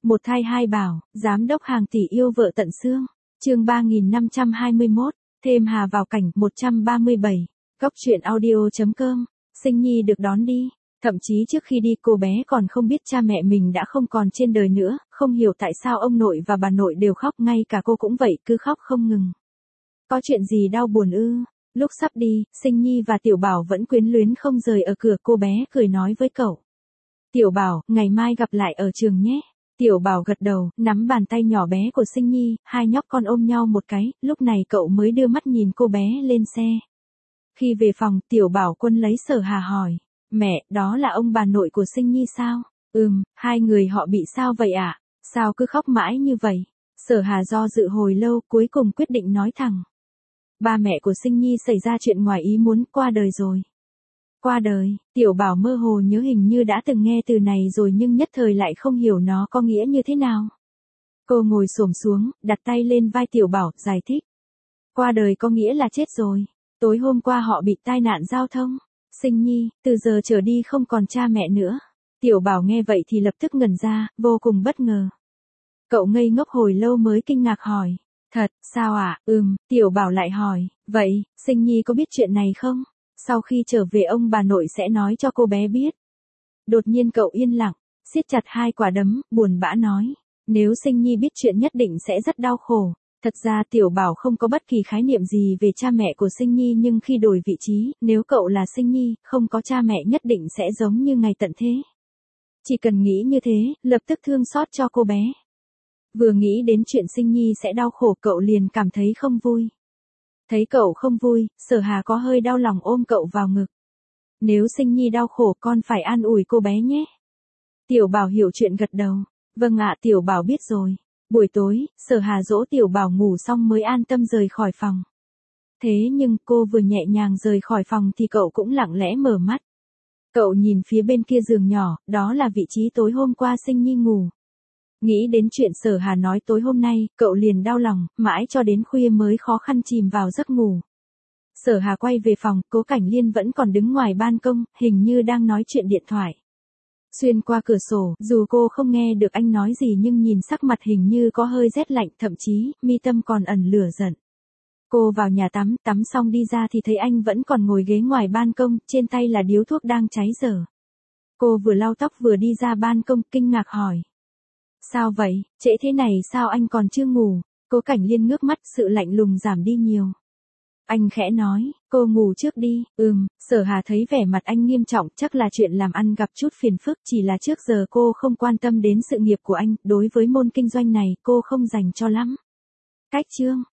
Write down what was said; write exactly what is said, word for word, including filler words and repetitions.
Một thai hai bảo, giám đốc hàng tỷ yêu vợ tận xương. Chương ba nghìn năm trăm hai mươi mốt, thêm Hà vào cảnh một trăm ba mươi bảy. Góc truyện audio.com. Sinh nhi được đón đi. Thậm chí trước khi đi cô bé còn không biết cha mẹ mình đã không còn trên đời nữa, không hiểu tại sao ông nội và bà nội đều khóc, ngay cả cô cũng vậy, cứ khóc không ngừng. Có chuyện gì đau buồn ư? Lúc sắp đi, Sinh nhi và Tiểu Bảo vẫn quyến luyến không rời ở cửa, cô bé cười nói với cậu. Tiểu Bảo, ngày mai gặp lại ở trường nhé. Tiểu Bảo gật đầu, nắm bàn tay nhỏ bé của Sinh nhi, hai nhóc con ôm nhau một cái, lúc này cậu mới đưa mắt nhìn cô bé lên xe. Khi về phòng, Tiểu Bảo Quân lấy Sở Hà hỏi. Mẹ, đó là ông bà nội của Sinh nhi sao? Ừm, hai người họ bị sao vậy ạ? À? Sao cứ khóc mãi như vậy? Sở Hà do dự hồi lâu, cuối cùng quyết định nói thẳng. Ba mẹ của Sinh nhi xảy ra chuyện ngoài ý muốn, qua đời rồi. Qua đời, Tiểu Bảo mơ hồ nhớ hình như đã từng nghe từ này rồi nhưng nhất thời lại không hiểu nó có nghĩa như thế nào. Cô ngồi xổm xuống, đặt tay lên vai Tiểu Bảo, giải thích. Qua đời có nghĩa là chết rồi. Tối hôm qua họ bị tai nạn giao thông. Sinh nhi, từ giờ trở đi không còn cha mẹ nữa. Tiểu Bảo nghe vậy thì lập tức ngẩn ra, vô cùng bất ngờ. Cậu ngây ngốc hồi lâu mới kinh ngạc hỏi. Thật, sao ạ? À? Ừm, Tiểu Bảo lại hỏi. Vậy, Sinh nhi có biết chuyện này không? Sau khi trở về ông bà nội sẽ nói cho cô bé biết. Đột nhiên cậu yên lặng, siết chặt hai quả đấm, buồn bã nói. Nếu Sinh nhi biết chuyện nhất định sẽ rất đau khổ. Thật ra Tiểu Bảo không có bất kỳ khái niệm gì về cha mẹ của Sinh nhi, nhưng khi đổi vị trí, nếu cậu là Sinh nhi, không có cha mẹ nhất định sẽ giống như ngày tận thế. Chỉ cần nghĩ như thế, lập tức thương xót cho cô bé. Vừa nghĩ đến chuyện Sinh nhi sẽ đau khổ cậu liền cảm thấy không vui. Thấy cậu không vui, Sở Hà có hơi đau lòng ôm cậu vào ngực. Nếu Sinh nhi đau khổ con phải an ủi cô bé nhé. Tiểu Bảo hiểu chuyện gật đầu. Vâng ạ, Tiểu Bảo biết rồi. Buổi tối, Sở Hà dỗ Tiểu Bảo ngủ xong mới an tâm rời khỏi phòng. Thế nhưng cô vừa nhẹ nhàng rời khỏi phòng thì cậu cũng lặng lẽ mở mắt. Cậu nhìn phía bên kia giường nhỏ, đó là vị trí tối hôm qua Sinh nhi ngủ. Nghĩ đến chuyện Sở Hà nói tối hôm nay, cậu liền đau lòng, mãi cho đến khuya mới khó khăn chìm vào giấc ngủ. Sở Hà quay về phòng, Cố Cảnh Liên vẫn còn đứng ngoài ban công, hình như đang nói chuyện điện thoại. Xuyên qua cửa sổ, dù cô không nghe được anh nói gì nhưng nhìn sắc mặt hình như có hơi rét lạnh, thậm chí, mi tâm còn ẩn lửa giận. Cô vào nhà tắm, tắm xong đi ra thì thấy anh vẫn còn ngồi ghế ngoài ban công, trên tay là điếu thuốc đang cháy dở. Cô vừa lau tóc vừa đi ra ban công, kinh ngạc hỏi. Sao vậy, trễ thế này sao anh còn chưa ngủ? Cố Cảnh Liên ngước mắt, sự lạnh lùng giảm đi nhiều. Anh khẽ nói, cô ngủ trước đi. Ừm, Sở Hà thấy vẻ mặt anh nghiêm trọng, chắc là chuyện làm ăn gặp chút phiền phức, chỉ là trước giờ cô không quan tâm đến sự nghiệp của anh, đối với môn kinh doanh này cô không dành cho lắm. Cách chương.